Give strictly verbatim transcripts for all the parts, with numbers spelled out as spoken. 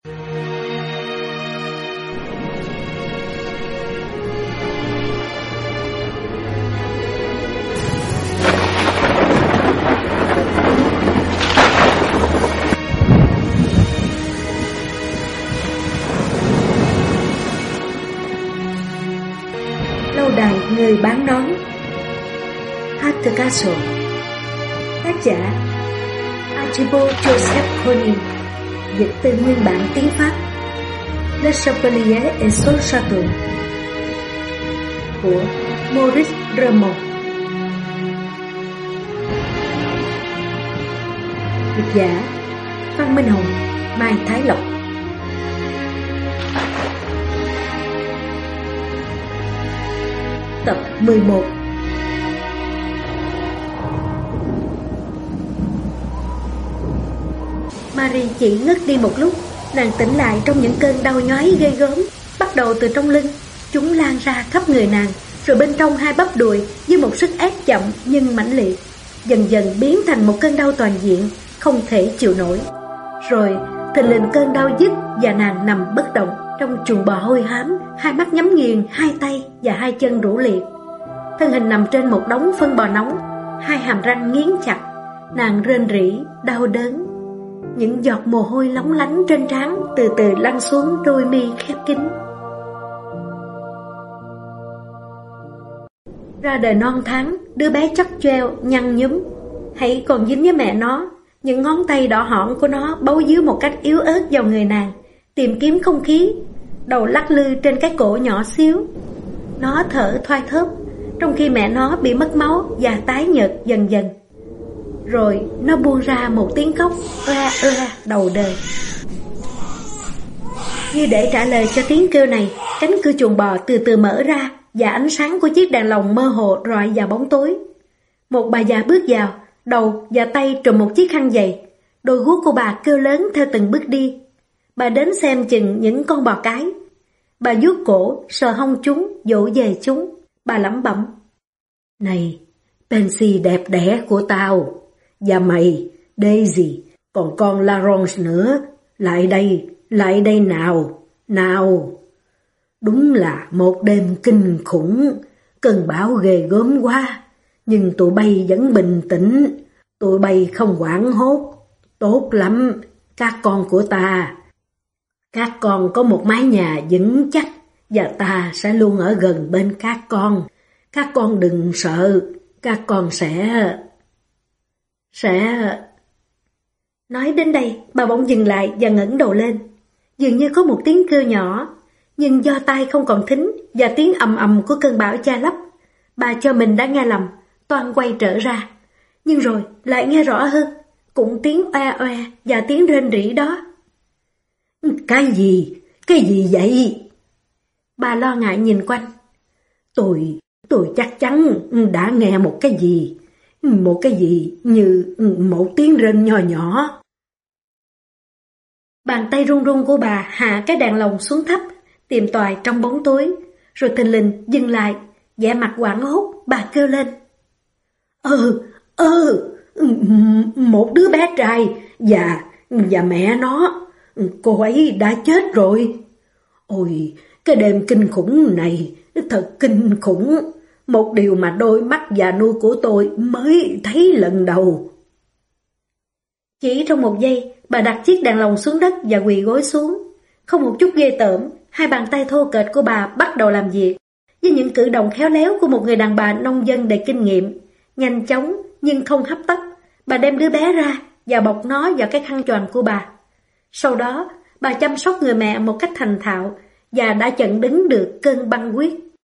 Đài người bán nón. Hatter Castle. Tác giả Archibald Joseph Conin. Dịch từ nguyên bản tiếng Pháp. Le Chapelier et son Château của Maurice Raymond. Dịch giả Phan Minh Hồng, Mai Thái Lộc. Tập mười một. Marie chỉ ngất đi một lúc. Nàng tỉnh lại trong những cơn đau nhói ghê gớm, bắt đầu từ trong lưng. Chúng lan ra khắp người nàng, rồi bên trong hai bắp đùi với một sức ép chậm nhưng mãnh liệt, dần dần biến thành một cơn đau toàn diện, không thể chịu nổi. Rồi thình lình cơn đau dứt và nàng nằm bất động trong chuồng bò hôi hám, hai mắt nhắm nghiền, hai tay và hai chân rũ liệt. Thân hình nằm trên một đống phân bò nóng, hai hàm răng nghiến chặt. Nàng rên rỉ, đau đớn. Những giọt mồ hôi lóng lánh trên trán từ từ lăn xuống đôi mi khép kín. Ra đời non tháng, đứa bé chóc choeo, nhăn nhúm, hãy còn dính với mẹ nó. Những ngón tay đỏ hỏn của nó bấu víu một cách yếu ớt vào người nàng, tìm kiếm không khí. Đầu lắc lư trên cái cổ nhỏ xíu. Nó thở thoai thóp, trong khi mẹ nó bị mất máu và tái nhợt dần dần. Rồi nó buông ra một tiếng khóc oa oa đầu đời. Như để trả lời cho tiếng kêu này, cánh cửa chuồng bò từ từ mở ra và ánh sáng của chiếc đèn lồng mơ hồ rọi vào bóng tối. Một bà già bước vào, đầu và tay trùm một chiếc khăn dày. Đôi guốc của bà kêu lớn theo từng bước đi. Bà đến xem chừng những con bò cái. Bà vuốt cổ, sờ hông chúng, dỗ về chúng. Bà lẩm bẩm: "Này, Pansy đẹp đẽ của tao. Và mày, Daisy, còn con Laurence nữa. Lại đây, lại đây nào, nào." Đúng là một đêm kinh khủng. Cơn bão ghê gớm quá. Nhưng tụi bay vẫn bình tĩnh. Tụi bay không hoảng hốt. Tốt lắm, các con của ta. Các con có một mái nhà vững chắc, và ta sẽ luôn ở gần bên các con. Các con đừng sợ, các con sẽ... Sẽ... Nói đến đây, bà bỗng dừng lại và ngẩng đầu lên. Dường như có một tiếng kêu nhỏ, nhưng do tai không còn thính và tiếng ầm ầm của cơn bão che lấp, bà cho mình đã nghe lầm, toan quay trở ra. Nhưng rồi lại nghe rõ hơn, cũng tiếng oe oe và tiếng rên rỉ đó. Cái gì? Cái gì vậy? Bà lo ngại nhìn quanh. Tôi, tôi chắc chắn đã nghe một cái gì. Một cái gì như một tiếng rên nhỏ nhỏ. Bàn tay run run của bà hạ cái đèn lồng xuống thấp, tìm tòi trong bóng tối, rồi thình lình dừng lại, vẻ mặt hoảng hốt, bà kêu lên. Ừ, ừ, một đứa bé trai và, và mẹ nó, cô ấy đã chết rồi. Ôi, cái đêm kinh khủng này, thật kinh khủng. Một điều mà đôi mắt già nua của tôi mới thấy lần đầu. Chỉ trong một giây, bà đặt chiếc đèn lồng xuống đất và quỳ gối xuống. Không một chút ghê tởm, hai bàn tay thô kệch của bà bắt đầu làm việc. Với những cử động khéo léo của một người đàn bà nông dân đầy kinh nghiệm, nhanh chóng nhưng không hấp tấp, bà đem đứa bé ra và bọc nó vào cái khăn choàng của bà. Sau đó, bà chăm sóc người mẹ một cách thành thạo và đã chặn đứng được cơn băng huyết.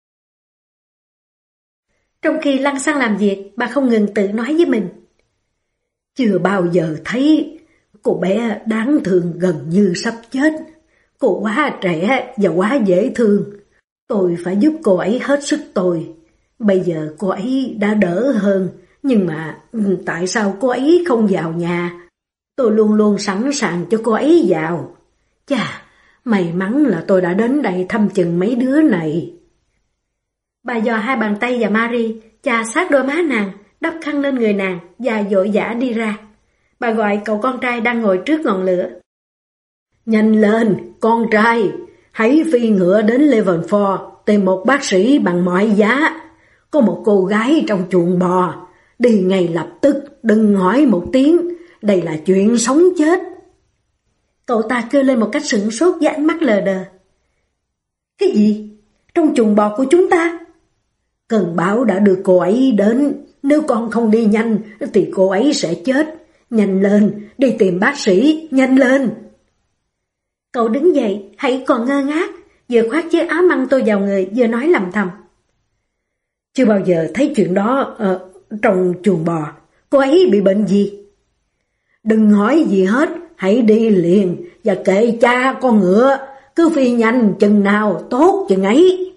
Trong khi lăn xăng làm việc, bà không ngừng tự nói với mình. Chưa bao giờ thấy cô bé đáng thương gần như sắp chết. Cô quá trẻ và quá dễ thương. Tôi phải giúp cô ấy hết sức tôi. Bây giờ cô ấy đã đỡ hơn, nhưng mà tại sao cô ấy không vào nhà? Tôi luôn luôn sẵn sàng cho cô ấy vào. Chà, may mắn là tôi đã đến đây thăm chừng mấy đứa này. Bà dò hai bàn tay và Marie, chà sát đôi má nàng, đắp khăn lên người nàng và vội vã đi ra. Bà gọi cậu con trai đang ngồi trước ngọn lửa. Nhanh lên, con trai, hãy phi ngựa đến Leavenworth tìm một bác sĩ bằng mọi giá. Có một cô gái trong chuồng bò, đi ngay lập tức, đừng hỏi một tiếng, đây là chuyện sống chết. Cậu ta kêu lên một cách sửng sốt với ánh mắt lờ đờ. Cái gì? Trong chuồng bò của chúng ta? Cơn bão đã đưa cô ấy đến, nếu con không đi nhanh thì cô ấy sẽ chết. Nhanh lên, đi tìm bác sĩ, nhanh lên. Cậu đứng dậy, hãy còn ngơ ngác, vừa khoác chiếc áo măng tô vào người, vừa nói lầm thầm. Chưa bao giờ thấy chuyện đó uh, trong chuồng bò. Cô ấy bị bệnh gì? Đừng hỏi gì hết, hãy đi liền và kệ cha con ngựa, cứ phi nhanh chừng nào tốt chừng ấy.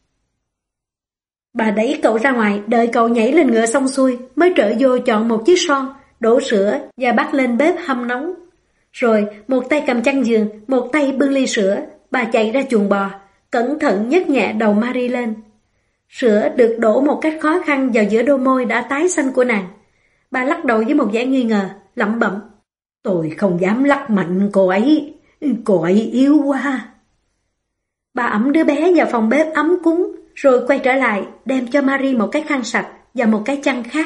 Bà đẩy cậu ra ngoài, đợi cậu nhảy lên ngựa xong xuôi, mới trở vô chọn một chiếc son, đổ sữa và bắt lên bếp hâm nóng. Rồi một tay cầm chăn giường, một tay bưng ly sữa, bà chạy ra chuồng bò, cẩn thận nhấc nhẹ đầu Marie lên. Sữa được đổ một cách khó khăn vào giữa đôi môi đã tái xanh của nàng. Bà lắc đầu với một vẻ nghi ngờ, lẩm bẩm. Tôi không dám lắc mạnh cô ấy, cô ấy yếu quá. Bà ẵm đứa bé vào phòng bếp ấm cúng, rồi quay trở lại đem cho Marie một cái khăn sạch và một cái chăn khác.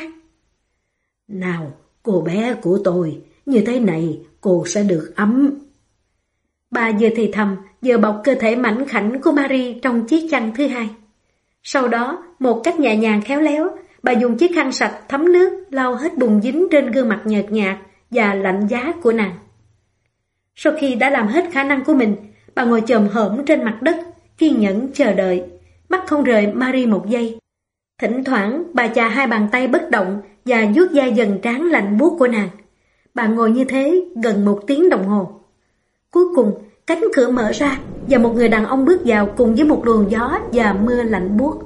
Nào, cô bé của tôi, như thế này cô sẽ được ấm. Bà vừa thì thầm, vừa bọc cơ thể mảnh khảnh của Marie trong chiếc chăn thứ hai. Sau đó, một cách nhẹ nhàng khéo léo, bà dùng chiếc khăn sạch thấm nước lau hết bùn dính trên gương mặt nhợt nhạt và lạnh giá của nàng. Sau khi đã làm hết khả năng của mình, bà ngồi chồm hổm trên mặt đất, kiên nhẫn chờ đợi, mắt không rời Marie một giây. Thỉnh thoảng, bà chà hai bàn tay bất động và vuốt da dần trán lạnh buốt của nàng. Bà ngồi như thế gần một tiếng đồng hồ. Cuối cùng, cánh cửa mở ra và một người đàn ông bước vào cùng với một luồng gió và mưa lạnh buốt.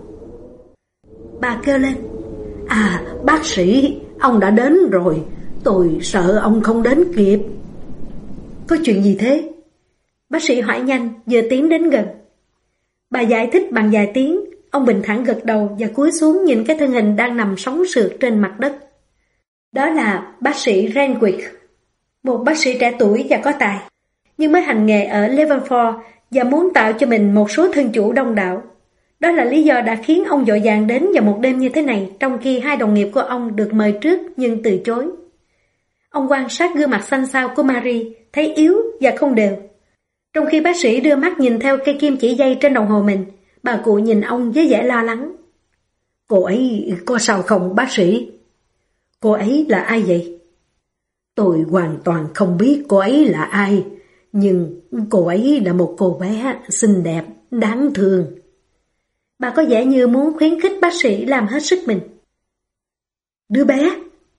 Bà kêu lên. À, bác sĩ, ông đã đến rồi. Tôi sợ ông không đến kịp. Có chuyện gì thế? Bác sĩ hỏi nhanh, vừa tiến đến gần. Bà giải thích bằng vài tiếng. Ông bình thản gật đầu và cúi xuống nhìn cái thân hình đang nằm sóng sượt trên mặt đất. Đó là bác sĩ Renwick, một bác sĩ trẻ tuổi và có tài, nhưng mới hành nghề ở Leavenworth và muốn tạo cho mình một số thân chủ đông đảo. Đó là lý do đã khiến ông vội vàng đến vào một đêm như thế này, trong khi hai đồng nghiệp của ông được mời trước nhưng từ chối. Ông quan sát gương mặt xanh xao của Marie, thấy yếu và không đều. Trong khi bác sĩ đưa mắt nhìn theo cây kim chỉ dây trên đồng hồ mình, bà cụ nhìn ông với vẻ lo lắng. Cô ấy có sao không bác sĩ? Cô ấy là ai vậy? Tôi hoàn toàn không biết cô ấy là ai, nhưng cô ấy là một cô bé xinh đẹp, đáng thương. Bà có vẻ như muốn khuyến khích bác sĩ làm hết sức mình. Đứa bé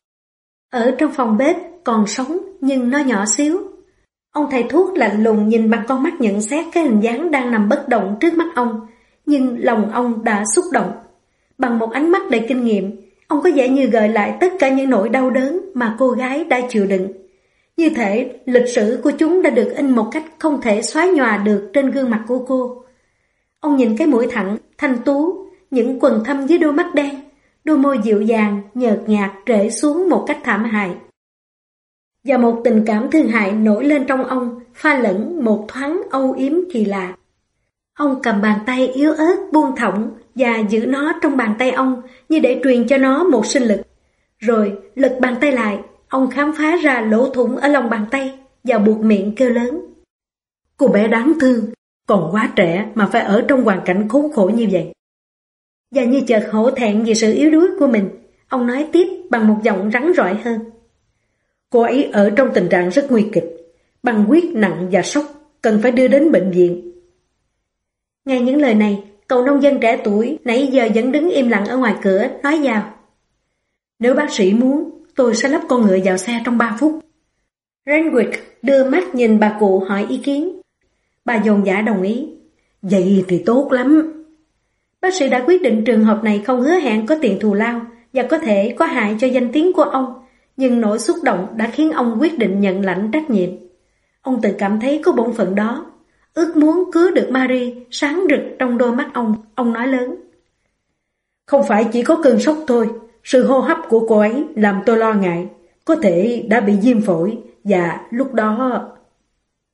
ở trong phòng bếp còn sống nhưng nó nhỏ xíu. Ông thầy thuốc lạnh lùng nhìn bằng con mắt nhận xét cái hình dáng đang nằm bất động trước mắt ông, nhưng lòng ông đã xúc động. Bằng một ánh mắt đầy kinh nghiệm, ông có vẻ như gợi lại tất cả những nỗi đau đớn mà cô gái đã chịu đựng. Như thể lịch sử của chúng đã được in một cách không thể xóa nhòa được trên gương mặt của cô. Ông nhìn cái mũi thẳng, thanh tú, những quầng thâm dưới đôi mắt đen, đôi môi dịu dàng, nhợt nhạt trễ xuống một cách thảm hại. Và một tình cảm thương hại nổi lên trong ông, pha lẫn một thoáng âu yếm kỳ lạ. Ông cầm bàn tay yếu ớt buông thõng và giữ nó trong bàn tay ông như để truyền cho nó một sinh lực. Rồi lật bàn tay lại, ông khám phá ra lỗ thủng ở lòng bàn tay và buộc miệng kêu lớn. Cô bé đáng thương, còn quá trẻ mà phải ở trong hoàn cảnh khốn khổ như vậy. Và như chợt hổ thẹn vì sự yếu đuối của mình, ông nói tiếp bằng một giọng rắn rỏi hơn. Cô ấy ở trong tình trạng rất nguy kịch, băng huyết nặng và sốc, cần phải đưa đến bệnh viện. Nghe những lời này, cậu nông dân trẻ tuổi nãy giờ vẫn đứng im lặng ở ngoài cửa, nói vào. Nếu bác sĩ muốn, tôi sẽ lắp con ngựa vào xe trong ba phút. Renwick đưa mắt nhìn bà cụ hỏi ý kiến. Bà dồn dã đồng ý. Vậy thì tốt lắm. Bác sĩ đã quyết định trường hợp này không hứa hẹn có tiền thù lao và có thể có hại cho danh tiếng của ông, nhưng nỗi xúc động đã khiến ông quyết định nhận lãnh trách nhiệm. Ông tự cảm thấy có bổn phận đó, ước muốn cứu được Marie sáng rực trong đôi mắt ông, ông nói lớn. Không phải chỉ có cơn sốc thôi, sự hô hấp của cô ấy làm tôi lo ngại, có thể đã bị viêm phổi và lúc đó...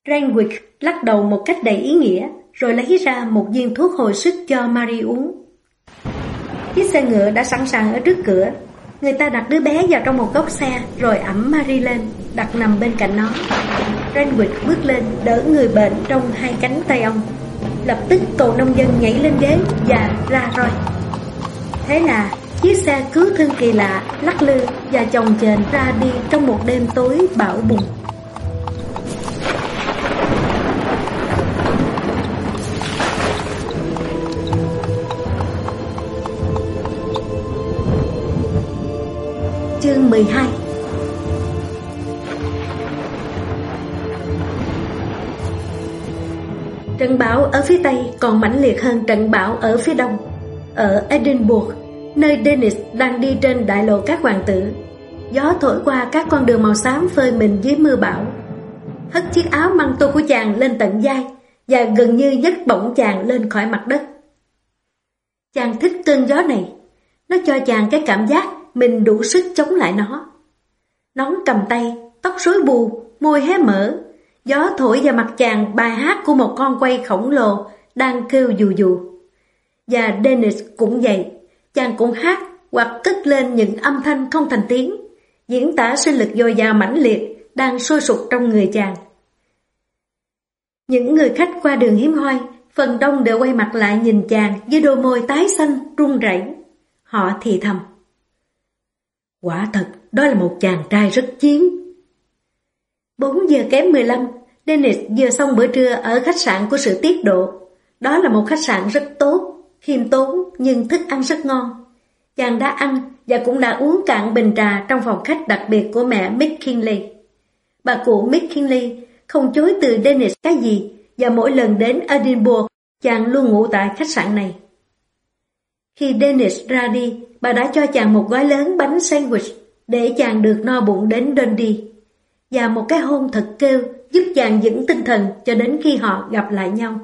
Renwick lắc đầu một cách đầy ý nghĩa, rồi lấy ra một viên thuốc hồi sức cho Mary uống. Chiếc xe ngựa đã sẵn sàng ở trước cửa. Người ta đặt đứa bé vào trong một góc xe, rồi ẵm Mary lên, đặt nằm bên cạnh nó. Renwick bước lên, đỡ người bệnh trong hai cánh tay ông. Lập tức cậu nông dân nhảy lên ghế và ra roi. Thế là chiếc xe cứu thương kỳ lạ lắc lư và chồng chềnh ra đi trong một đêm tối bão bùng. Chương mười hai. Trận bão ở phía Tây còn mãnh liệt hơn trận bão ở phía Đông. Ở Edinburgh, nơi Dennis đang đi trên đại lộ các hoàng tử, gió thổi qua các con đường màu xám phơi mình dưới mưa bão, hất chiếc áo măng tô của chàng lên tận vai và gần như nhấc bổng chàng lên khỏi mặt đất. Chàng thích cơn gió này. Nó cho chàng cái cảm giác mình đủ sức chống lại nó. Nón cầm tay, tóc rối bù, môi hé mở, gió thổi vào mặt chàng bài hát của một con quay khổng lồ đang kêu dù dù. Và Dennis cũng vậy, chàng cũng hát hoặc cất lên những âm thanh không thành tiếng, diễn tả sinh lực dồi dào mãnh liệt đang sôi sục trong người chàng. Những người khách qua đường hiếm hoi, phần đông đều quay mặt lại nhìn chàng với đôi môi tái xanh run rẩy. Họ thì thầm: quả thật, đó là một chàng trai rất chiến. Bốn giờ kém mười lăm, Dennis vừa xong bữa trưa ở khách sạn của sự tiết độ. Đó là một khách sạn rất tốt, khiêm tốn nhưng thức ăn rất ngon. Chàng đã ăn và cũng đã uống cạn bình trà trong phòng khách đặc biệt của mẹ McKinley. Bà cụ McKinley không chối từ Dennis cái gì, và mỗi lần đến Edinburgh, chàng luôn ngủ tại khách sạn này. Khi Dennis ra đi, bà đã cho chàng một gói lớn bánh sandwich để chàng được no bụng đến Dundee, và một cái hôn thật kêu giúp chàng vững tinh thần cho đến khi họ gặp lại nhau.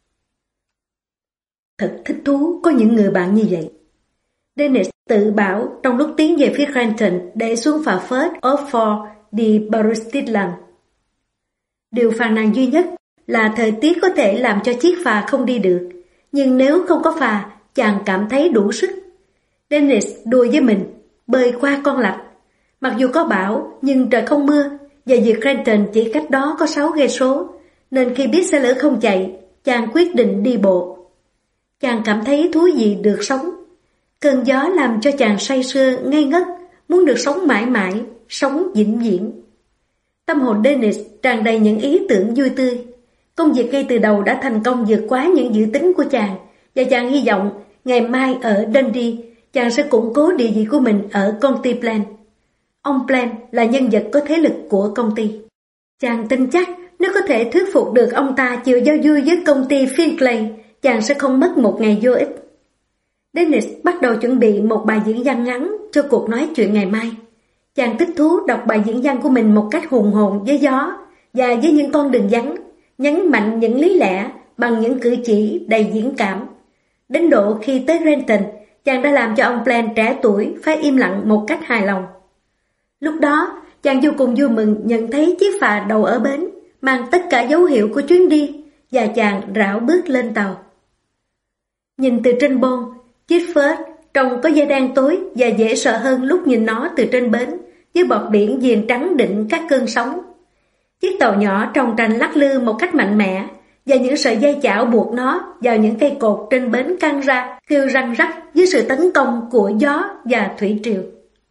Thật thích thú có những người bạn như vậy, Dennis tự bảo trong lúc tiến về phía Granton để xuống phà Firth of Forth đi Barrow-Steadland. Điều phàn nàn duy nhất là thời tiết có thể làm cho chiếc phà không đi được, nhưng nếu không có phà, chàng cảm thấy đủ sức. Dennis đùa với mình, bơi qua con lạch. Mặc dù có bão, nhưng trời không mưa, và việc Granton chỉ cách đó có sáu cây số, nên khi biết xe lửa không chạy, chàng quyết định đi bộ. Chàng cảm thấy thú vị được sống. Cơn gió làm cho chàng say sưa, ngây ngất, muốn được sống mãi mãi, sống vĩnh viễn. Tâm hồn Dennis tràn đầy những ý tưởng vui tươi. Công việc ngay từ đầu đã thành công vượt quá những dự tính của chàng, và chàng hy vọng ngày mai ở Dundee, chàng sẽ củng cố địa vị của mình ở công ty Plan. Ông Plan là nhân vật có thế lực của công ty. Chàng tin chắc nếu có thể thuyết phục được ông ta chịu giao vui với công ty Finchley, chàng sẽ không mất một ngày vô ích. Dennis bắt đầu chuẩn bị một bài diễn văn ngắn cho cuộc nói chuyện ngày mai. Chàng thích thú đọc bài diễn văn của mình một cách hùng hồn với gió và với những con đường vắng, nhấn mạnh những lý lẽ bằng những cử chỉ đầy diễn cảm. Đến độ khi tới Granton, chàng đã làm cho ông Plan trẻ tuổi phải im lặng một cách hài lòng. Lúc đó, chàng vô cùng vui mừng nhận thấy chiếc phà đậu ở bến, mang tất cả dấu hiệu của chuyến đi, và chàng rảo bước lên tàu. Nhìn từ trên bôn, chiếc Firth trông có da đen tối và dễ sợ hơn lúc nhìn nó từ trên bến, với bọt biển viền trắng đựng các cơn sóng. Chiếc tàu nhỏ trông tranh lắc lư một cách mạnh mẽ, và những sợi dây chảo buộc nó vào những cây cột trên bến căng ra, kêu răng rắc dưới sự tấn công của gió và thủy triều.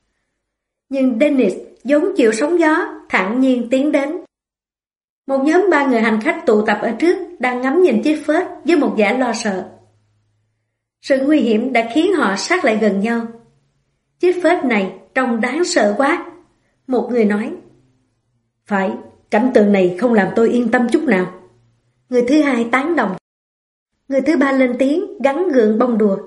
Nhưng Dennis vốn chịu sóng gió, thản nhiên tiến đến. Một nhóm ba người hành khách tụ tập ở trước, đang ngắm nhìn chiếc Firth với một vẻ lo sợ. Sự nguy hiểm đã khiến họ sát lại gần nhau. Chiếc Firth này trông đáng sợ quá, một người nói. Phải, cảnh tượng này không làm tôi yên tâm chút nào. Người thứ hai tán đồng. Người thứ ba lên tiếng, gắn gượng bông đùa.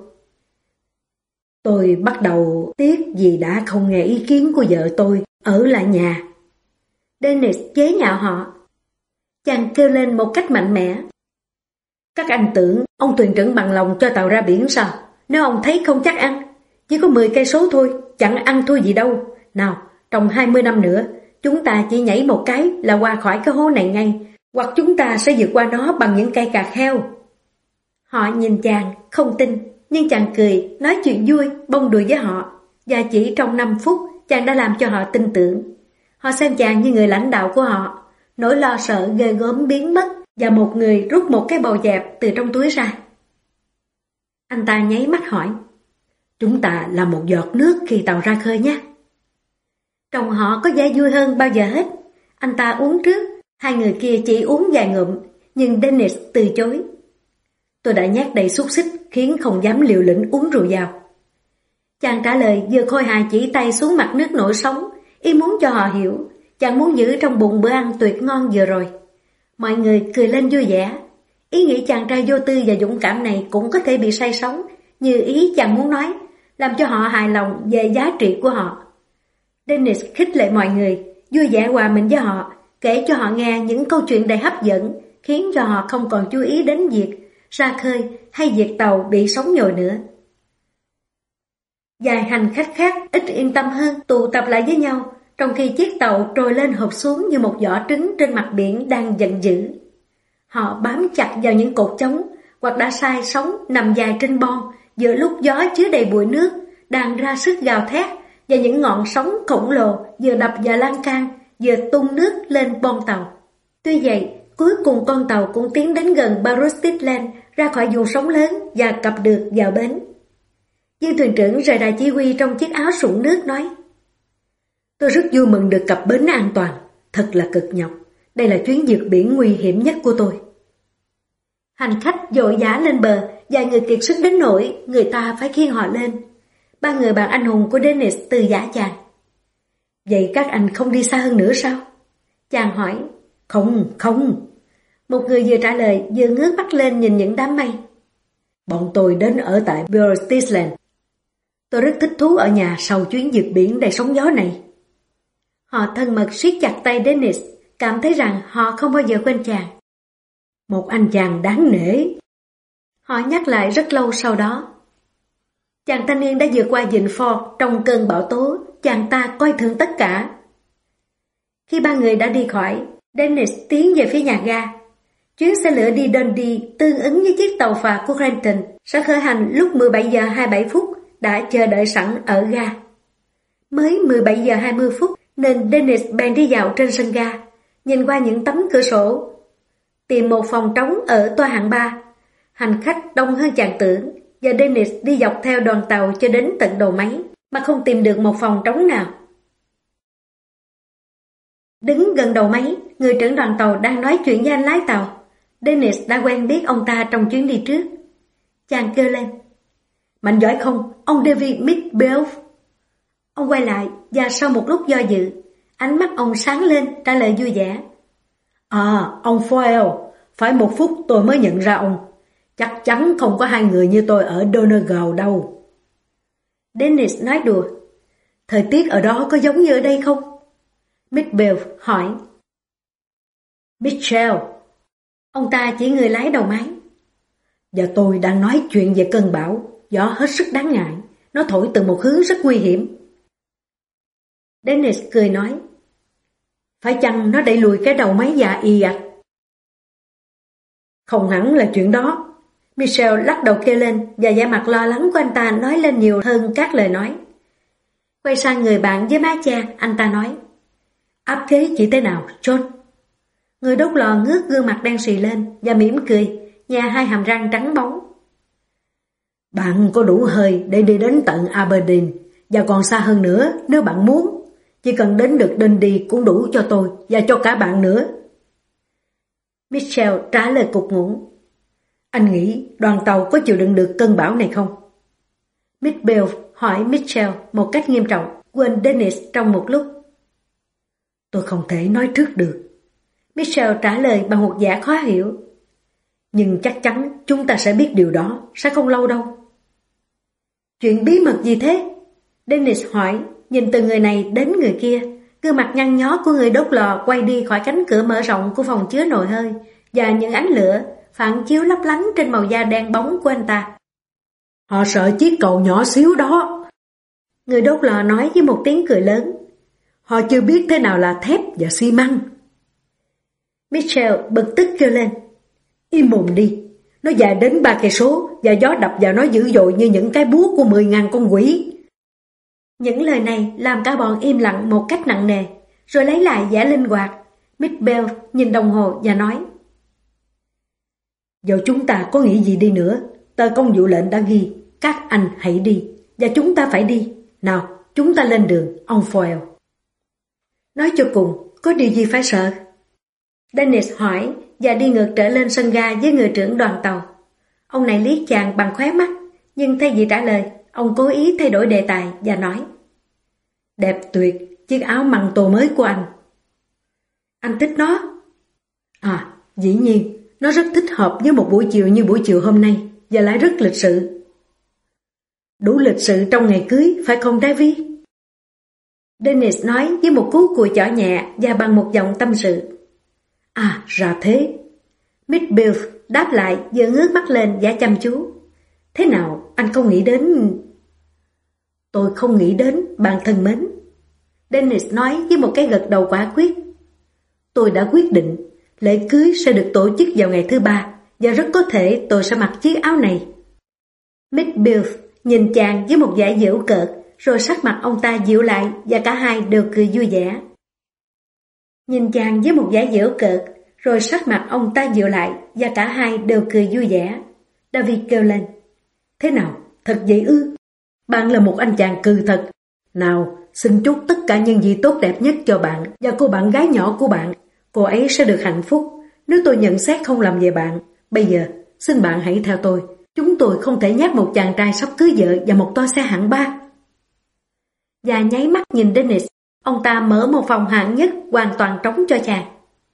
Tôi bắt đầu tiếc vì đã không nghe ý kiến của vợ tôi ở lại nhà. Dennis chế nhạo họ. Chàng kêu lên một cách mạnh mẽ. Các anh tưởng ông thuyền trưởng bằng lòng cho tàu ra biển sao? Nếu ông thấy không chắc ăn, chỉ có mười cây số thôi, chẳng ăn thua gì đâu. Nào, trong hai mươi năm nữa, chúng ta chỉ nhảy một cái là qua khỏi cái hố này ngay, Hoặc chúng ta sẽ vượt qua nó bằng những cây cà kheo. Họ nhìn chàng, không tin, nhưng chàng cười, nói chuyện vui, bông đùa với họ. Và chỉ trong năm phút, chàng đã làm cho họ tin tưởng. Họ xem chàng như người lãnh đạo của họ. Nỗi lo sợ ghê gớm biến mất, và một người rút một cái bầu dẹp từ trong túi ra. Anh ta nháy mắt hỏi, chúng ta là một giọt nước khi tàu ra khơi nhé. Trông họ có vẻ vui hơn bao giờ hết. Anh ta uống trước, hai người kia chỉ uống vài ngụm, nhưng Dennis từ chối. Tôi đã nhát đầy xúc xích khiến không dám liều lĩnh uống rượu vào. Chàng trả lời vừa khôi hài chỉ tay xuống mặt nước nổi sóng, ý muốn cho họ hiểu, chàng muốn giữ trong bụng bữa ăn tuyệt ngon vừa rồi. Mọi người cười lên vui vẻ. Ý nghĩ chàng trai vô tư và dũng cảm này cũng có thể bị say sóng, như ý chàng muốn nói, làm cho họ hài lòng về giá trị của họ. Dennis khích lệ mọi người, vui vẻ hòa mình với họ, kể cho họ nghe những câu chuyện đầy hấp dẫn, khiến cho họ không còn chú ý đến việc ra khơi hay việc tàu bị sóng nhồi nữa. Vài hành khách khác ít yên tâm hơn tụ tập lại với nhau, trong khi chiếc tàu trồi lên hụp xuống như một vỏ trứng trên mặt biển đang giận dữ. Họ bám chặt vào những cột chống, hoặc đã sai sóng nằm dài trên bon, giữa lúc gió chứa đầy bụi nước, đang ra sức gào thét, và những ngọn sóng khổng lồ vừa đập vào lan can, vừa tung nước lên bon tàu. Tuy vậy, cuối cùng con tàu cũng tiến đến gần Barrow Island, ra khỏi vùng sóng lớn và cập được vào bến. Viên thuyền trưởng rời đài chỉ huy trong chiếc áo sũng nước nói, tôi rất vui mừng được cập bến an toàn, thật là cực nhọc. Đây là chuyến vượt biển nguy hiểm nhất của tôi. Hành khách vội vã lên bờ, vài người kiệt sức đến nỗi người ta phải khiêng họ lên. Ba người bạn anh hùng của Dennis từ giả chàng. Vậy các anh không đi xa hơn nữa sao? Chàng hỏi. Không, không. Một người vừa trả lời vừa ngước mắt lên nhìn những đám mây. Bọn tôi đến ở tại Barrow Island. Tôi rất thích thú ở nhà sau chuyến vượt biển đầy sóng gió này. Họ thân mật siết chặt tay Dennis, cảm thấy rằng họ không bao giờ quên chàng. Một anh chàng đáng nể. Họ nhắc lại rất lâu sau đó. Chàng thanh niên đã vượt qua vịnh Ford trong cơn bão tố, chàng ta coi thường tất cả. Khi ba người đã đi khỏi, Dennis tiến về phía nhà ga. Chuyến xe lửa đi Dundee tương ứng với chiếc tàu phà của Granton sẽ khởi hành lúc mười bảy giờ hai mươi bảy phút, đã chờ đợi sẵn ở ga. Mới mười bảy giờ hai mươi phút nên Dennis bèn đi dạo trên sân ga, nhìn qua những tấm cửa sổ, tìm một phòng trống ở toa hạng ba. Hành khách đông hơn chàng tưởng, và Dennis đi dọc theo đoàn tàu cho đến tận đầu máy mà không tìm được một phòng trống nào. Đứng gần đầu máy, người trưởng đoàn tàu đang nói chuyện với anh lái tàu. Dennis đã quen biết ông ta trong chuyến đi trước. Chàng kêu lên, mạnh giỏi không, ông David Midbelf. Ông quay lại và sau một lúc do dự, ánh mắt ông sáng lên trả lời vui vẻ. À, ông Foyle, phải một phút tôi mới nhận ra ông. Chắc chắn không có hai người như tôi ở Donegal đâu. Dennis nói đùa, thời tiết ở đó có giống như ở đây không? Midbelf hỏi. Mitchell. Ông ta chỉ người lái đầu máy. Và tôi đang nói chuyện về cơn bão, gió hết sức đáng ngại, nó thổi từ một hướng rất nguy hiểm. Dennis cười nói, phải chăng nó đẩy lùi cái đầu máy già ì ạch? Không hẳn là chuyện đó. Michelle lắc đầu kêu lên và vẻ mặt lo lắng của anh ta nói lên nhiều hơn các lời nói. Quay sang người bạn với má cha, anh ta nói, áp kế chỉ thế nào, John? Người đốt lò ngước gương mặt đen xì lên và mỉm cười, nhè hai hàm răng trắng bóng. Bạn có đủ hơi để đi đến tận Aberdeen và còn xa hơn nữa nếu bạn muốn. Chỉ cần đến được Dundee cũng đủ cho tôi và cho cả bạn nữa. Mitchell trả lời cục ngủng. Anh nghĩ đoàn tàu có chịu đựng được cơn bão này không? Midbelf hỏi Mitchell một cách nghiêm trọng, quên Dennis trong một lúc. Tôi không thể nói trước được. Mitchell trả lời bằng một vẻ khó hiểu. Nhưng chắc chắn chúng ta sẽ biết điều đó, sẽ không lâu đâu. Chuyện bí mật gì thế? Dennis hỏi, nhìn từ người này đến người kia. Gương mặt nhăn nhó của người đốt lò quay đi khỏi cánh cửa mở rộng của phòng chứa nồi hơi, và những ánh lửa phản chiếu lấp lánh trên màu da đen bóng của anh ta. Họ sợ chiếc cầu nhỏ xíu đó. Người đốt lò nói với một tiếng cười lớn. Họ chưa biết thế nào là thép và xi măng. Mitchell bực tức kêu lên. Im mồm đi, nó dài đến ba cây số và gió đập vào nó dữ dội như những cái búa của mười ngàn con quỷ. Những lời này làm cả bọn im lặng một cách nặng nề, rồi lấy lại vẻ linh hoạt. Miss Bell nhìn đồng hồ và nói. Giờ chúng ta có nghĩ gì đi nữa, tờ công vụ lệnh đã ghi, các anh hãy đi, và chúng ta phải đi. Nào, chúng ta lên đường, ông Foyle. Nói cho cùng, có điều gì phải sợ? Dennis hỏi và đi ngược trở lên sân ga với người trưởng đoàn tàu. Ông này liếc chàng bằng khóe mắt, nhưng thay vì trả lời, ông cố ý thay đổi đề tài và nói. Đẹp tuyệt, chiếc áo măng tô mới của anh. Anh thích nó? À, dĩ nhiên, nó rất thích hợp với một buổi chiều như buổi chiều hôm nay, và lại rất lịch sự. Đủ lịch sự trong ngày cưới, phải không Davy? Dennis nói với một cú cùi chỏ nhẹ và bằng một giọng tâm sự. À, ra thế. Miss Bill đáp lại vừa ngước mắt lên và chăm chú. Thế nào, anh không nghĩ đến... Tôi không nghĩ đến, bạn thân mến. Dennis nói với một cái gật đầu quả quyết. Tôi đã quyết định, lễ cưới sẽ được tổ chức vào ngày thứ ba, và rất có thể tôi sẽ mặc chiếc áo này. Miss Bill nhìn chàng với một vẻ giễu cợt, rồi sắc mặt ông ta dịu lại và cả hai đều cười vui vẻ. Nhìn chàng với một vẻ giễu cợt, rồi sắc mặt ông ta dịu lại và cả hai đều cười vui vẻ. David kêu lên. Thế nào, thật vậy ư? Bạn là một anh chàng cừ thật. Nào, xin chúc tất cả những gì tốt đẹp nhất cho bạn và cô bạn gái nhỏ của bạn. Cô ấy sẽ được hạnh phúc nếu tôi nhận xét không làm về bạn. Bây giờ, xin bạn hãy theo tôi. Chúng tôi không thể nhét một chàng trai sắp cưới vợ vào một toa xe hạng ba. Và nháy mắt nhìn Dennis, ông ta mở một phòng hạng nhất hoàn toàn trống cho chàng.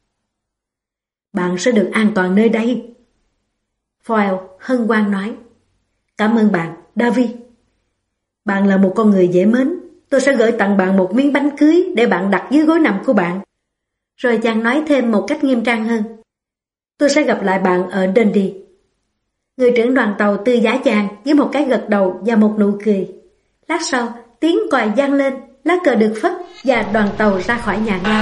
Bạn sẽ được an toàn nơi đây. Foyle hân hoan nói. Cảm ơn bạn, Davy. Bạn là một con người dễ mến. Tôi sẽ gửi tặng bạn một miếng bánh cưới để bạn đặt dưới gối nằm của bạn. Rồi chàng nói thêm một cách nghiêm trang hơn. Tôi sẽ gặp lại bạn ở Dundee. Người trưởng đoàn tàu tư giá chàng với một cái gật đầu và một nụ cười. Lát sau, tiếng còi vang lên, lá cờ được phất và đoàn tàu ra khỏi nhà ga.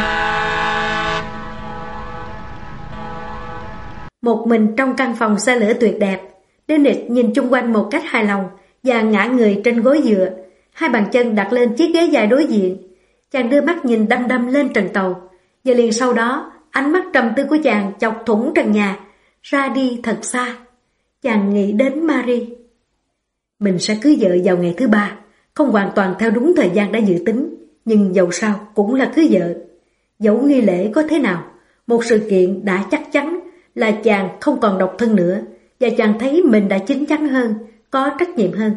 Một mình trong căn phòng xe lửa tuyệt đẹp, Dennis nhìn chung quanh một cách hài lòng và ngã người trên gối dựa, hai bàn chân đặt lên chiếc ghế dài đối diện. Chàng đưa mắt nhìn đăm đăm lên trần tàu, và liền sau đó, ánh mắt trầm tư của chàng chọc thủng trần nhà, ra đi thật xa. Chàng nghĩ đến Marie. Mình sẽ cưới vợ vào ngày thứ ba, không hoàn toàn theo đúng thời gian đã dự tính, nhưng dầu sao cũng là cưới vợ. Dẫu nghi lễ có thế nào, một sự kiện đã chắc chắn là chàng không còn độc thân nữa, và chàng thấy mình đã chín chắn hơn, có trách nhiệm hơn.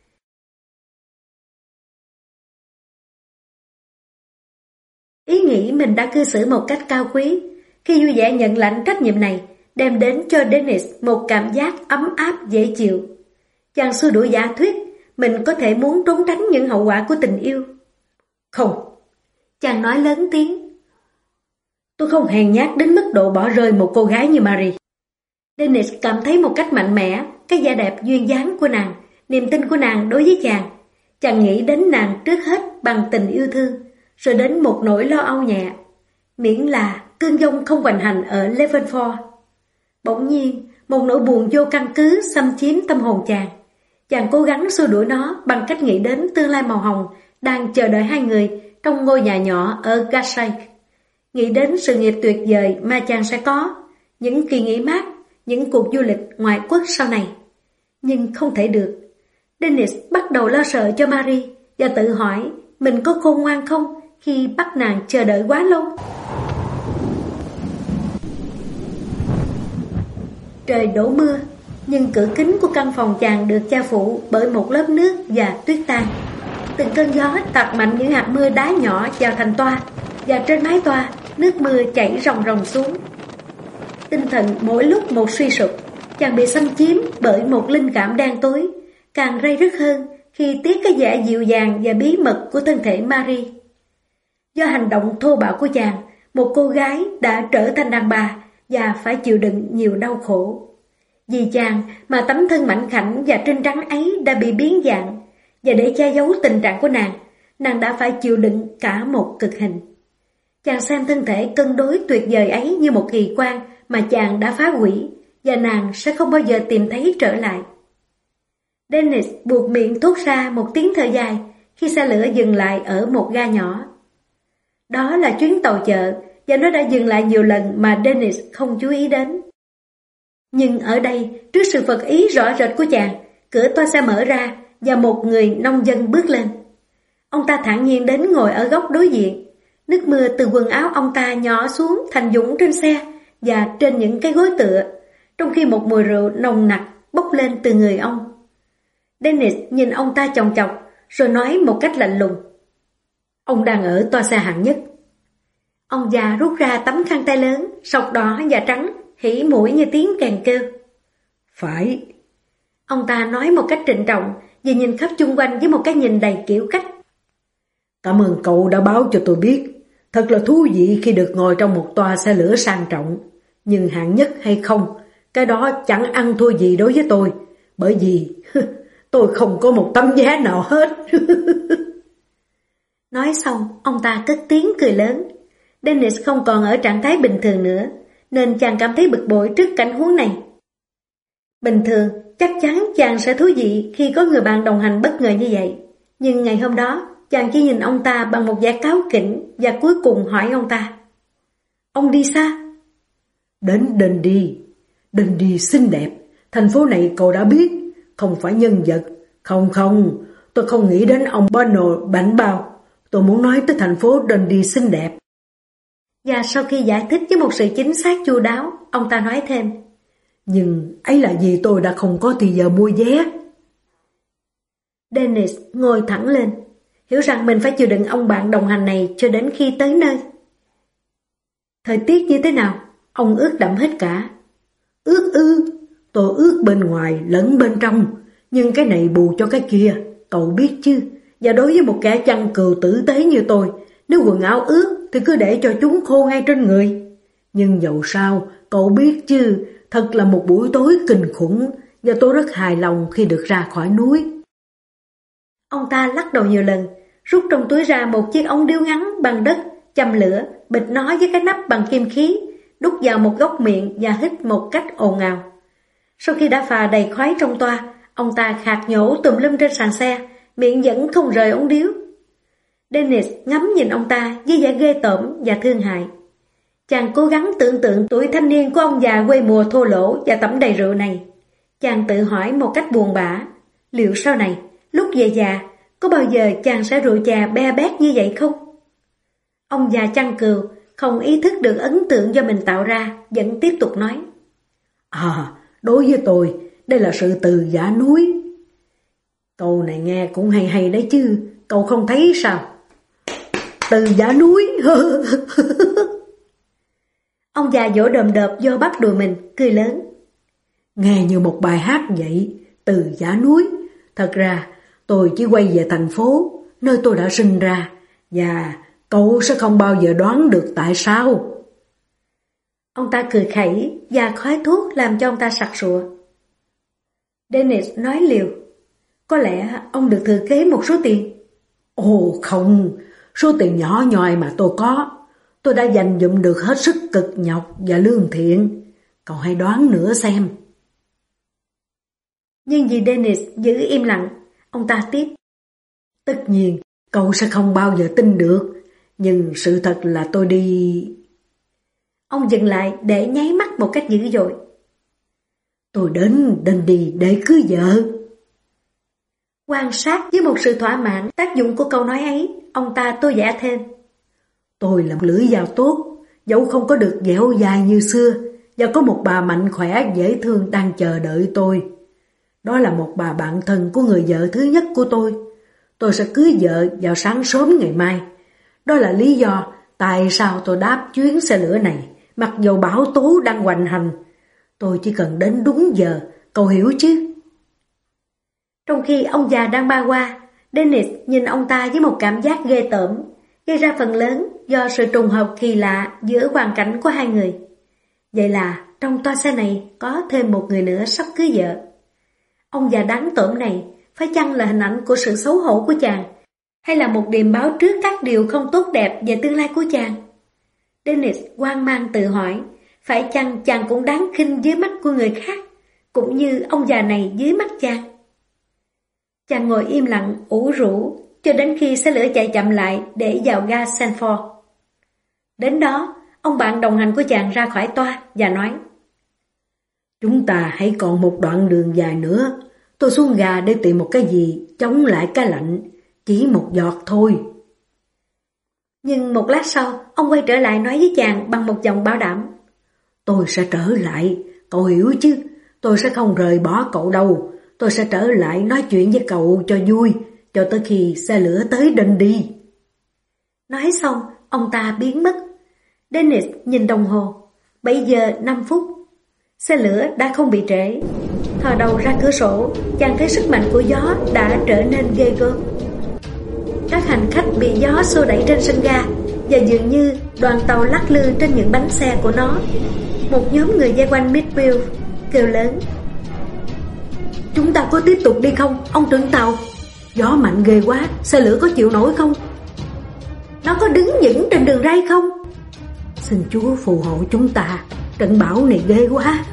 Ý nghĩ mình đã cư xử một cách cao quý, khi vui vẻ nhận lãnh trách nhiệm này, đem đến cho Dennis một cảm giác ấm áp dễ chịu. Chàng xua đuổi giả thuyết, mình có thể muốn trốn tránh những hậu quả của tình yêu. Không, chàng nói lớn tiếng. Tôi không hèn nhát đến mức độ bỏ rơi một cô gái như Marie. Dennis cảm thấy một cách mạnh mẽ cái vẻ đẹp duyên dáng của nàng, niềm tin của nàng đối với chàng. Chàng nghĩ đến nàng trước hết bằng tình yêu thương, rồi đến một nỗi lo âu nhẹ, miễn là cơn giông không hoành hành ở Levenford. Bỗng nhiên, một nỗi buồn vô căn cứ xâm chiếm tâm hồn chàng. Chàng cố gắng xua đuổi nó bằng cách nghĩ đến tương lai màu hồng đang chờ đợi hai người trong ngôi nhà nhỏ ở Garside. Nghĩ đến sự nghiệp tuyệt vời mà chàng sẽ có, những kỳ nghỉ mát, những cuộc du lịch ngoại quốc sau này. Nhưng không thể được. Dennis bắt đầu lo sợ cho Marie và tự hỏi mình có khôn ngoan không khi bắt nàng chờ đợi quá lâu. Trời đổ mưa, nhưng cửa kính của căn phòng chàng được che phủ bởi một lớp nước và tuyết tan. Từng cơn gió tạt mạnh những hạt mưa đá nhỏ vào thành toa, và trên mái toa, nước mưa chảy ròng ròng xuống. Tinh thần mỗi lúc một suy sụp, chàng bị xâm chiếm bởi một linh cảm đen tối, càng ray rứt hơn khi tiếc cái vẻ dịu dàng và bí mật của thân thể Marie. Do hành động thô bạo của chàng, một cô gái đã trở thành đàn bà và phải chịu đựng nhiều đau khổ. Vì chàng mà tấm thân mảnh khảnh và trinh trắng ấy đã bị biến dạng, và để che giấu tình trạng của nàng, nàng đã phải chịu đựng cả một cực hình. Chàng xem thân thể cân đối tuyệt vời ấy như một kỳ quan mà chàng đã phá hủy, và nàng sẽ không bao giờ tìm thấy trở lại. Dennis buộc miệng thốt ra một tiếng thở dài khi xe lửa dừng lại ở một ga nhỏ. Đó là chuyến tàu chợ, và nó đã dừng lại nhiều lần mà Dennis không chú ý đến. Nhưng ở đây, trước sự phật ý rõ rệt của chàng, cửa toa xe mở ra và một người nông dân bước lên. Ông ta thản nhiên đến ngồi ở góc đối diện. Nước mưa từ quần áo ông ta nhỏ xuống thành dũng trên xe và trên những cái gối tựa, trong khi một mùi rượu nồng nặc bốc lên từ người ông. Dennis nhìn ông ta chòng chọc, rồi nói một cách lạnh lùng: "Ông đang ở toa xe hạng nhất." Ông già rút ra tấm khăn tay lớn, sọc đỏ và trắng, hỉ mũi như tiếng kèn kêu. "Phải." Ông ta nói một cách trịnh trọng và nhìn khắp chung quanh với một cái nhìn đầy kiểu cách. "Cảm ơn cậu đã báo cho tôi biết. Thật là thú vị khi được ngồi trong một toa xe lửa sang trọng. Nhưng hạng nhất hay không, cái đó chẳng ăn thua gì đối với tôi. Bởi vì tôi không có một tấm vé nào hết." Nói xong, ông ta cất tiếng cười lớn. Dennis không còn ở trạng thái bình thường nữa, nên chàng cảm thấy bực bội trước cảnh huống này. Bình thường, chắc chắn chàng sẽ thú vị khi có người bạn đồng hành bất ngờ như vậy. Nhưng ngày hôm đó, chàng chỉ nhìn ông ta bằng một vẻ cáu kỉnh và cuối cùng hỏi ông ta: "Ông đi xa?" "Đến Dundee. Dundee xinh đẹp. Thành phố này cậu đã biết, không phải nhân vật. Không không, tôi không nghĩ đến ông Bernard bảnh bao. Tôi muốn nói tới thành phố Dundee xinh đẹp." Và sau khi giải thích với một sự chính xác chu đáo, ông ta nói thêm: "Nhưng ấy là vì tôi đã không có thì giờ mua vé." Dennis ngồi thẳng lên, hiểu rằng mình phải chịu đựng ông bạn đồng hành này cho đến khi tới nơi. "Thời tiết như thế nào?" Ông ướt đẫm hết cả. "Ướt ư? Tôi ướt bên ngoài lẫn bên trong, nhưng cái này bù cho cái kia, cậu biết chứ. Và đối với một kẻ chăn cừu tử tế như tôi, nếu quần áo ướt thì cứ để cho chúng khô ngay trên người. Nhưng dẫu sao, cậu biết chứ, thật là một buổi tối kinh khủng, và tôi rất hài lòng khi được ra khỏi núi." Ông ta lắc đầu nhiều lần, rút trong túi ra một chiếc ống điếu ngắn bằng đất, châm lửa, bịt nó với cái nắp bằng kim khí, đút vào một góc miệng và hít một cách ồn ào. Sau khi đã phà đầy khói trong toa, ông ta khạc nhổ tùm lum trên sàn xe, miệng vẫn không rời ống điếu. Dennis ngắm nhìn ông ta với vẻ ghê tởm và thương hại. Chàng cố gắng tưởng tượng tuổi thanh niên của ông già quê mùa thô lỗ và tẩm đầy rượu này. Chàng tự hỏi một cách buồn bã, liệu sau này, lúc về già, có bao giờ chàng sẽ rượu chà be bét như vậy không? Ông già chăn cừu không ý thức được ấn tượng do mình tạo ra, vẫn tiếp tục nói: "À, đối với tôi, đây là sự từ giả núi." Câu này nghe cũng hay hay đấy chứ, cậu không thấy sao? Từ giả núi. Ông già vỗ đờm đợp vô bắp đùi mình, cười lớn. Nghe như một bài hát vậy, từ giả núi. Thật ra, tôi chỉ quay về thành phố, nơi tôi đã sinh ra, và cậu sẽ không bao giờ đoán được tại sao. Ông ta cười khẩy và khói thuốc làm cho ông ta sặc sụa. Dennis nói liều: "Có lẽ ông được thừa kế một số tiền." "Ồ không, số tiền nhỏ nhoi mà tôi có, tôi đã dành dụm được hết sức cực nhọc và lương thiện. Cậu hãy đoán nữa xem." Nhưng vì Dennis giữ im lặng, ông ta tiếp: "Tất nhiên, cậu sẽ không bao giờ tin được, nhưng sự thật là tôi đi..." Ông dừng lại để nháy mắt một cách dữ dội. "Tôi đến Dundee để cưới vợ." Quan sát với một sự thỏa mãn tác dụng của câu nói ấy, ông ta tô vẽ thêm: "Tôi là một lưỡi dao tốt, dẫu không có được dẻo dài như xưa, và có một bà mạnh khỏe dễ thương đang chờ đợi tôi. Đó là một bà bạn thân của người vợ thứ nhất của tôi. Tôi sẽ cưới vợ vào sáng sớm ngày mai. Đó là lý do tại sao tôi đáp chuyến xe lửa này, mặc dầu bão tố đang hoành hành. Tôi chỉ cần đến đúng giờ, cậu hiểu chứ?" Trong khi ông già đang ba qua, Dennis nhìn ông ta với một cảm giác ghê tởm, gây ra phần lớn do sự trùng hợp kỳ lạ giữa hoàn cảnh của hai người. Vậy là trong toa xe này có thêm một người nữa sắp cưới vợ. Ông già đáng tởm này phải chăng là hình ảnh của sự xấu hổ của chàng, hay là một điềm báo trước các điều không tốt đẹp về tương lai của chàng? Dennis hoang mang tự hỏi, phải chăng chàng cũng đáng khinh dưới mắt của người khác, cũng như ông già này dưới mắt chàng? Chàng ngồi im lặng, ủ rũ, cho đến khi xe lửa chạy chậm lại để vào ga Sanford. Đến đó, ông bạn đồng hành của chàng ra khỏi toa và nói: Chúng ta hãy còn một đoạn đường dài nữa. Tôi xuống ga để tìm một cái gì chống lại cái lạnh, chỉ một giọt thôi. Nhưng một lát sau, ông quay trở lại nói với chàng bằng một giọng bảo đảm: Tôi sẽ trở lại, cậu hiểu chứ? Tôi sẽ không rời bỏ cậu đâu. Tôi sẽ trở lại nói chuyện với cậu cho vui, cho tới khi xe lửa tới Dundee. Nói xong, ông ta biến mất. Dennis nhìn đồng hồ, bảy giờ năm phút. Xe lửa đã không bị trễ. Thò đầu ra cửa sổ, chàng thấy sức mạnh của gió đã trở nên ghê gớm. Các hành khách bị gió xô đẩy trên sân ga, và dường như đoàn tàu lắc lư trên những bánh xe của nó. Một nhóm người vây quanh Midfield kêu lớn: Chúng ta có tiếp tục đi không, ông trưởng tàu? Gió mạnh ghê quá, xe lửa có chịu nổi không? Nó có đứng vững trên đường ray không? Xin Chúa phù hộ chúng ta, trận bão này ghê quá.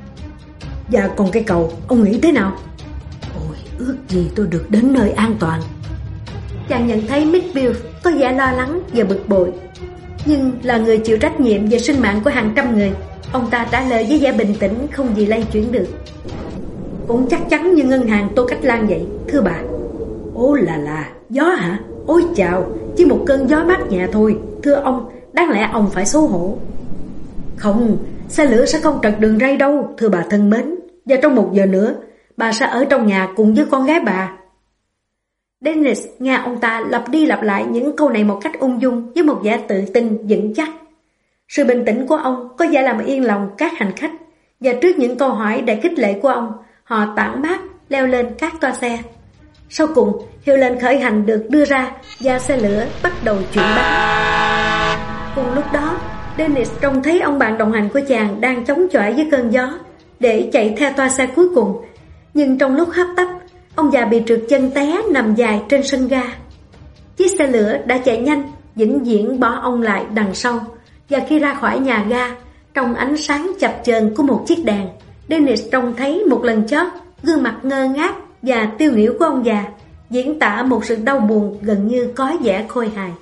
Và còn cây cầu, ông nghĩ thế nào? Ôi, ước gì tôi được đến nơi an toàn. Chàng nhận thấy Midfield có vẻ lo lắng và bực bội, nhưng là người chịu trách nhiệm về sinh mạng của hàng trăm người, ông ta trả lời với vẻ bình tĩnh không gì lay chuyển được: Cũng chắc chắn như ngân hàng Tô Cách Lan vậy, thưa bà. Ô là là, gió hả? Ôi chào, chỉ một cơn gió mát nhẹ thôi, thưa ông, đáng lẽ ông phải xấu hổ. Không, xe lửa sẽ không trật đường ray đâu, thưa bà thân mến. Và trong một giờ nữa, bà sẽ ở trong nhà cùng với con gái bà. Dennis nghe ông ta lặp đi lặp lại những câu này một cách ung dung với một vẻ tự tin vững chắc. Sự bình tĩnh của ông có vẻ làm yên lòng các hành khách, và trước những câu hỏi đầy khích lệ của ông, họ tản mát leo lên các toa xe. Sau cùng, hiệu lệnh khởi hành được đưa ra và xe lửa bắt đầu chuyển bánh. Cùng lúc đó, Dennis trông thấy ông bạn đồng hành của chàng đang chống chọi với cơn gió để chạy theo toa xe cuối cùng, nhưng trong lúc hấp tấp, ông già bị trượt chân té nằm dài trên sân ga. Chiếc xe lửa đã chạy nhanh, vĩnh viễn bỏ ông lại đằng sau, và khi ra khỏi nhà ga, trong ánh sáng chập chờn của một chiếc đèn, Dennis trông thấy một lần chót gương mặt ngơ ngác và tiêu nghỉu của ông già, diễn tả một sự đau buồn gần như có vẻ khôi hài.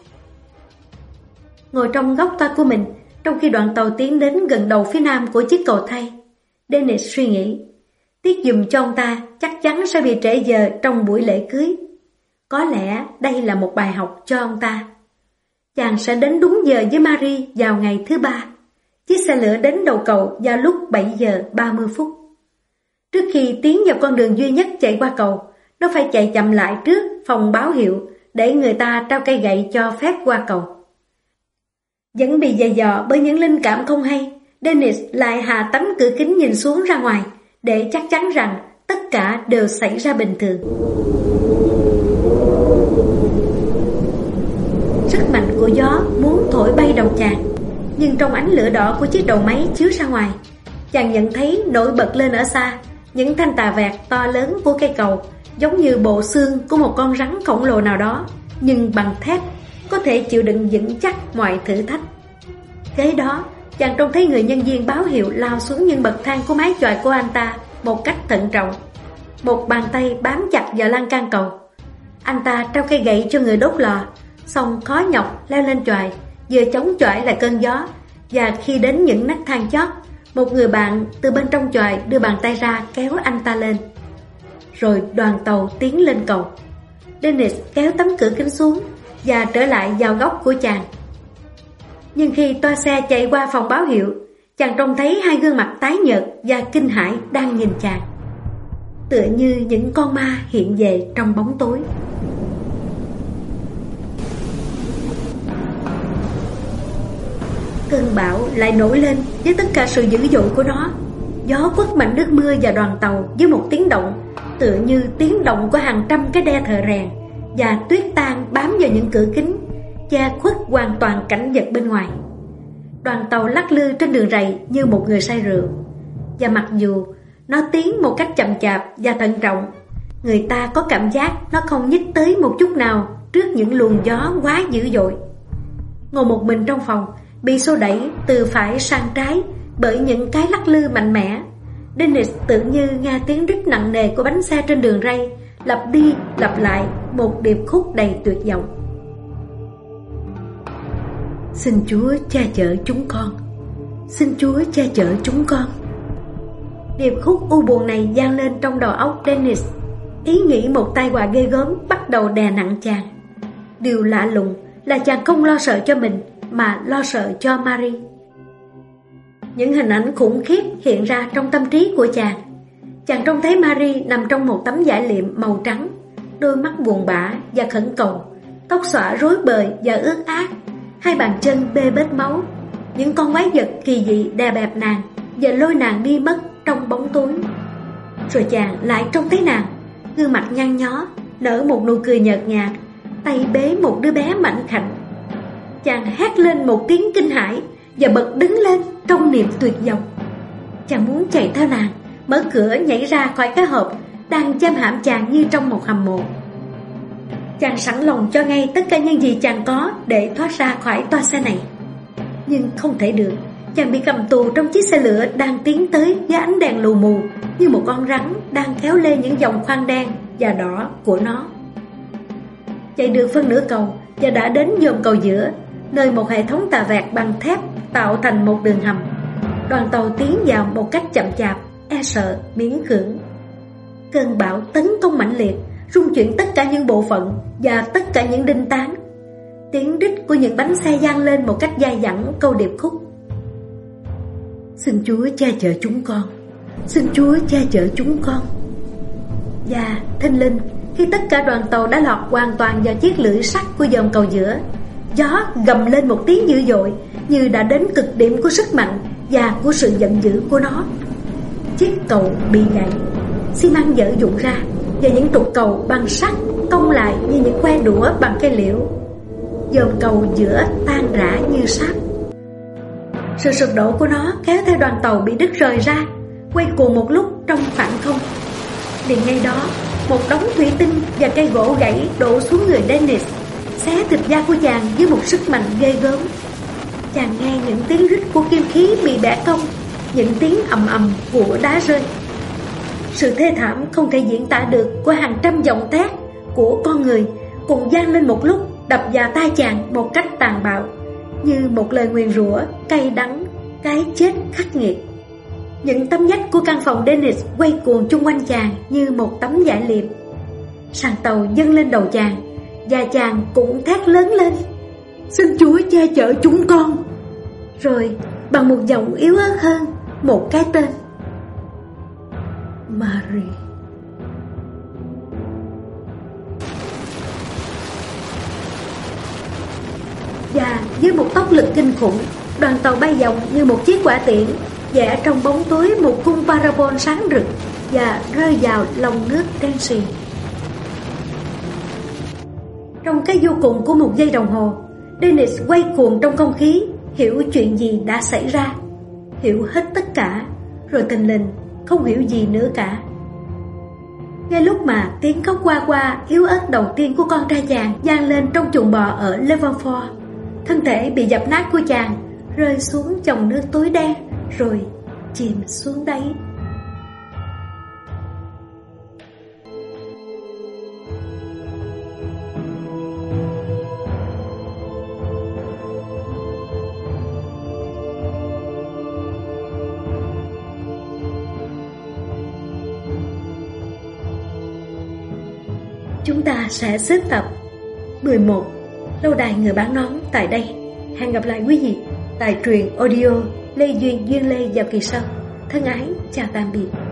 Ngồi trong góc toa của mình, trong khi đoàn tàu tiến đến gần đầu phía nam của chiếc cầu thay, Dennis suy nghĩ, tiếc dùm cho ông ta chắc chắn sẽ bị trễ giờ trong buổi lễ cưới. Có lẽ đây là một bài học cho ông ta. Chàng sẽ đến đúng giờ với Marie vào ngày thứ ba. Chiếc xe lửa đến đầu cầu vào lúc bảy giờ ba mươi phút. Trước khi tiến vào con đường duy nhất chạy qua cầu, nó phải chạy chậm lại trước phòng báo hiệu để người ta trao cây gậy cho phép qua cầu. Vẫn bị dày dò bởi những linh cảm không hay, Dennis lại hạ tấm cửa kính nhìn xuống ra ngoài để chắc chắn rằng tất cả đều xảy ra bình thường. Sức mạnh của gió muốn thổi bay đầu chàng, nhưng trong ánh lửa đỏ của chiếc đầu máy chiếu ra ngoài, chàng nhận thấy nổi bật lên ở xa những thanh tà vẹt to lớn của cây cầu, giống như bộ xương của một con rắn khổng lồ nào đó, nhưng bằng thép, có thể chịu đựng vững chắc mọi thử thách. Kế đó, chàng trông thấy người nhân viên báo hiệu lao xuống những bậc thang của mái chòi của anh ta một cách thận trọng. Một bàn tay bám chặt vào lan can cầu. Anh ta trao cây gậy cho người đốt lò, xong khó nhọc leo lên chòi, vừa chống chọi lại cơn gió. Và khi đến những nấc thang chót, một người bạn từ bên trong chòi đưa bàn tay ra kéo anh ta lên. Rồi đoàn tàu tiến lên cầu. Dennis kéo tấm cửa kính xuống và trở lại vào góc của chàng. Nhưng khi toa xe chạy qua phòng báo hiệu, chàng trông thấy hai gương mặt tái nhợt và kinh hãi đang nhìn chàng, tựa như những con ma hiện về trong bóng tối. Cơn bão lại nổi lên với tất cả sự dữ dội của nó. Gió quất mạnh nước mưa vào đoàn tàu với một tiếng động tựa như tiếng động của hàng trăm cái đe thợ rèn, và tuyết tan bám vào những cửa kính, che khuất hoàn toàn cảnh vật bên ngoài. Đoàn tàu lắc lư trên đường rầy như một người say rượu, và mặc dù nó tiến một cách chậm chạp và thận trọng, người ta có cảm giác nó không nhích tới một chút nào trước những luồng gió quá dữ dội. Ngồi một mình trong phòng, bị xô đẩy từ phải sang trái bởi những cái lắc lư mạnh mẽ. Dennis tự như nghe tiếng rít nặng nề của bánh xe trên đường ray, lặp đi lặp lại một điệp khúc đầy tuyệt vọng. Xin Chúa che chở chúng con, xin Chúa che chở chúng con. Điệp khúc u buồn này vang lên trong đầu óc Dennis. Ý nghĩ một tai họa ghê gớm bắt đầu đè nặng chàng. Điều lạ lùng là chàng không lo sợ cho mình mà lo sợ cho Mary. Những hình ảnh khủng khiếp hiện ra trong tâm trí của chàng. Chàng trông thấy Mary nằm trong một tấm vải liệm màu trắng, đôi mắt buồn bã và khẩn cầu, tóc xõa rối bời và ướt át, hai bàn chân bê bết máu. Những con quái vật kỳ dị đè bẹp nàng và lôi nàng đi mất trong bóng tối. Rồi chàng lại trông thấy nàng, gương mặt nhăn nhó, nở một nụ cười nhợt nhạt, tay bế một đứa bé mảnh khảnh. Chàng hét lên một tiếng kinh hãi và bật đứng lên trong niềm tuyệt vọng. Chàng muốn chạy theo nàng, mở cửa nhảy ra khỏi cái hộp đang giam hãm chàng như trong một hầm mộ. Chàng sẵn lòng cho ngay tất cả những gì chàng có để thoát ra khỏi toa xe này. Nhưng không thể được. Chàng bị cầm tù trong chiếc xe lửa đang tiến tới với ánh đèn lù mù, như một con rắn đang kéo lê những dòng khoan đen và đỏ của nó. Chạy được phân nửa cầu và đã đến dòm cầu giữa, nơi một hệ thống tà vẹt bằng thép tạo thành một đường hầm. Đoàn tàu tiến vào một cách chậm chạp, e sợ, miễn cưỡng. Cơn bão tấn công mãnh liệt, rung chuyển tất cả những bộ phận và tất cả những đinh tán. Tiếng rít của những bánh xe vang lên một cách dai dẳng câu điệp khúc. Xin Chúa che chở chúng con, xin Chúa che chở chúng con. Và thinh linh, khi tất cả đoàn tàu đã lọt hoàn toàn vào chiếc lưỡi sắt của dòm cầu giữa, gió gầm lên một tiếng dữ dội, như đã đến cực điểm của sức mạnh và của sự giận dữ của nó. Chiếc cầu bị gãy, xi măng vỡ vụn ra, và những trục cầu bằng sắt cong lại như những que đũa bằng cây liễu. Dòm cầu giữa tan rã như sáp. Sự sụp đổ của nó kéo theo đoàn tàu bị đứt rời ra, quay cuồng một lúc trong khoảng không. Liền ngay đó, một đống thủy tinh và cây gỗ gãy đổ xuống người Dennis, xé thịt da của chàng với một sức mạnh ghê gớm. Chàng nghe những tiếng rít của kim khí bị bẻ cong, những tiếng ầm ầm của đá rơi. Sự thê thảm không thể diễn tả được của hàng trăm giọng thét của con người cùng vang lên một lúc, đập vào tai chàng một cách tàn bạo, như một lời nguyền rủa cay đắng, cái chết khắc nghiệt. Những tấm vách của căn phòng Dennis quay cuồng chung quanh chàng như một tấm vải liệm. Sàn tàu dâng lên đầu chàng, và chàng cũng thét lớn lên: Xin Chúa che chở chúng con. Rồi bằng một giọng yếu ớt hơn, một cái tên: Mary. Và với một tốc lực kinh khủng, đoàn tàu bay vòng như một chiếc quả tiễn, vẽ trong bóng tối một cung parabol sáng rực và rơi vào lòng nước đen xì. Trong cái vô cùng của một giây đồng hồ, Dennis quay cuồng trong không khí, hiểu chuyện gì đã xảy ra, hiểu hết tất cả, rồi thình lình không hiểu gì nữa cả. Ngay lúc mà tiếng khóc qua qua yếu ớt đầu tiên của con trai chàng vang lên trong chuồng bò ở Levelford, thân thể bị dập nát của chàng rơi xuống dòng nước tối đen, rồi chìm xuống đáy. Chúng ta sẽ xếp tập mười một Lâu đài người bán nón tại đây. Hẹn gặp lại quý vị tại truyện audio Lê Duyên Duyên Lê vào kỳ sau. Thân ái, chào tạm biệt.